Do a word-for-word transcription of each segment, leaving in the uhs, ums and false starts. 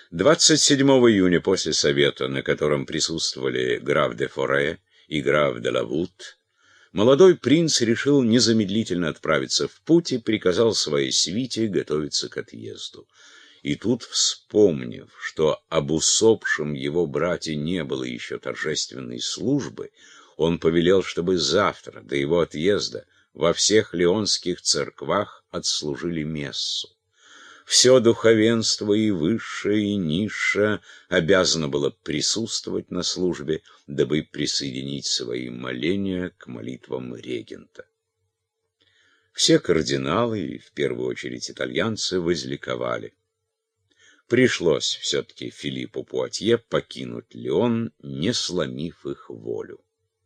двадцать седьмого июня после совета, на котором присутствовали граф де Форе и граф де Лавут, молодой принц решил незамедлительно отправиться в путь и приказал своей свите готовиться к отъезду. И тут, вспомнив, что об усопшем его брате не было еще торжественной службы, он повелел, чтобы завтра, до его отъезда, во всех леонских церквах отслужили мессу. Все духовенство, и высшее, и низшее, обязано было присутствовать на службе, дабы присоединить свои моления к молитвам регента. Все кардиналы, и в первую очередь итальянцы, возликовали. Пришлось все-таки Филиппу Пуатье покинуть Лион, не сломив их волю.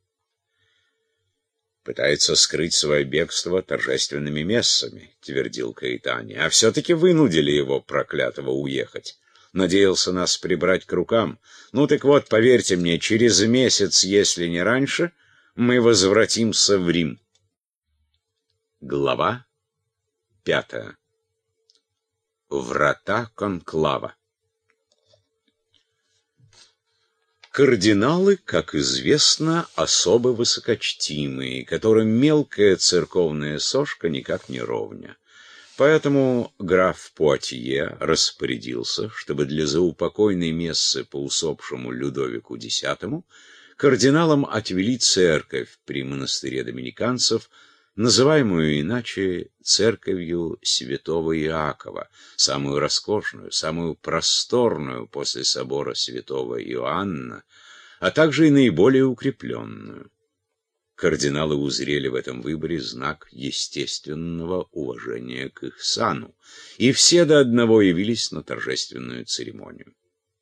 «Пытается скрыть свое бегство торжественными мессами», — твердил Каэтани, — «а все-таки вынудили его, проклятого, уехать. Надеялся нас прибрать к рукам. Ну так вот, поверьте мне, через месяц, если не раньше, мы возвратимся в Рим». Глава пятая. Врата конклава. Кардиналы, как известно, особо высокочтимые, которым мелкая церковная сошка никак не ровня. Поэтому граф Пуатье распорядился, чтобы для заупокойной мессы по усопшему Людовику X кардиналам отвели церковь при монастыре доминиканцев, называемую иначе церковью святого Иакова, самую роскошную, самую просторную после собора святого Иоанна, а также и наиболее укрепленную. Кардиналы узрели в этом выборе знак естественного уважения к их сану, и все до одного явились на торжественную церемонию.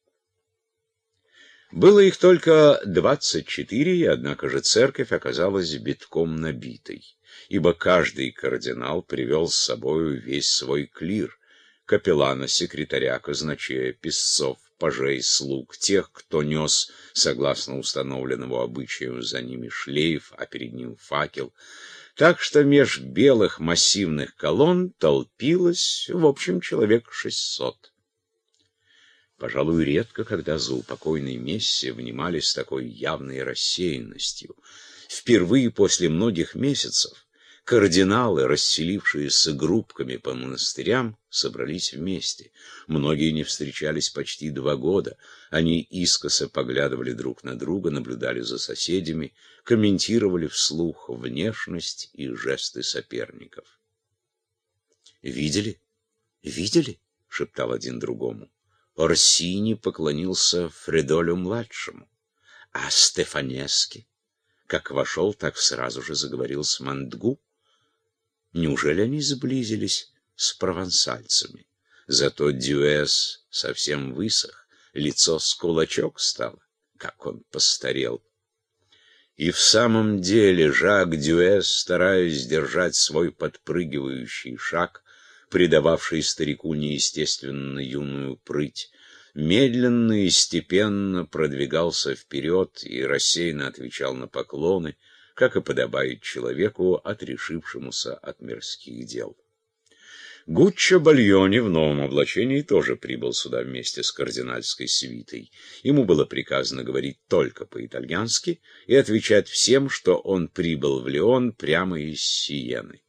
Было их только двадцать четыре, и однако же церковь оказалась битком набитой, ибо каждый кардинал привел с собою весь свой клир: капеллана, секретаря, казначея, писцов, пажей, слуг, тех, кто нес, согласно установленному обычаю, за ними шлейф, а перед ним факел. Так что меж белых массивных колонн толпилось, в общем, человек шестьсот. Пожалуй, редко, когда за упокойной мессе внимали с такой явной рассеянностью. Впервые после многих месяцев кардиналы, расселившиеся группками по монастырям, собрались вместе. Многие не встречались почти два года. Они искоса поглядывали друг на друга, наблюдали за соседями, комментировали вслух внешность и жесты соперников. «Видели? Видели?» — шептал один другому. Орсини поклонился Фредолю-младшему, а Стефанески, как вошел, так сразу же заговорил с Мандгу. Неужели они сблизились с провансальцами? Зато Дюэс совсем высох, лицо с кулачок стало, как он постарел. И в самом деле Жак Дюэс, стараясь держать свой подпрыгивающий шаг, придававший старику неестественно юную прыть, медленно и степенно продвигался вперед и рассеянно отвечал на поклоны, как и подобает человеку, отрешившемуся от мирских дел. Гуччо Бальони в новом облачении тоже прибыл сюда вместе с кардинальской свитой. Ему было приказано говорить только по-итальянски и отвечать всем, что он прибыл в Лион прямо из Сиены.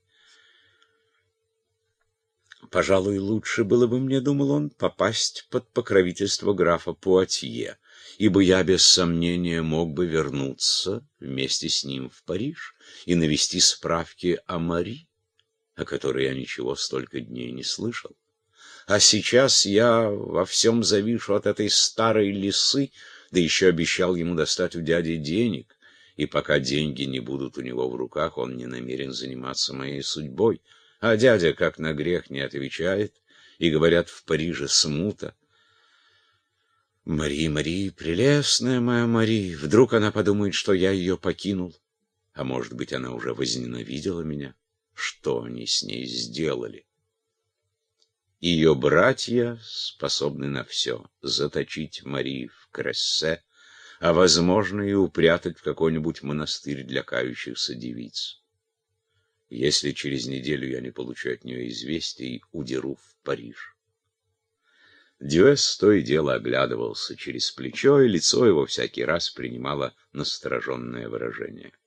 «Пожалуй, лучше было бы мне, — думал он, — попасть под покровительство графа Пуатье, ибо я без сомнения мог бы вернуться вместе с ним в Париж и навести справки о Мари, о которой я ничего столько дней не слышал. А сейчас я во всем завишу от этой старой лисы, да еще обещал ему достать у дяди денег, и пока деньги не будут у него в руках, он не намерен заниматься моей судьбой. А дядя, как на грех, не отвечает, и, говорят, в Париже смута. Мари, Мари, прелестная моя Мари, вдруг она подумает, что я ее покинул, а может быть, она уже возненавидела меня. Что они с ней сделали? Ее братья способны на все: заточить Мари в Крессе, а, возможно, и упрятать в какой-нибудь монастырь для кающихся девиц. Если через неделю я не получу от нее известий, удеру в Париж. Дюэс то и дело оглядывался через плечо, и лицо его всякий раз принимало настороженное выражение.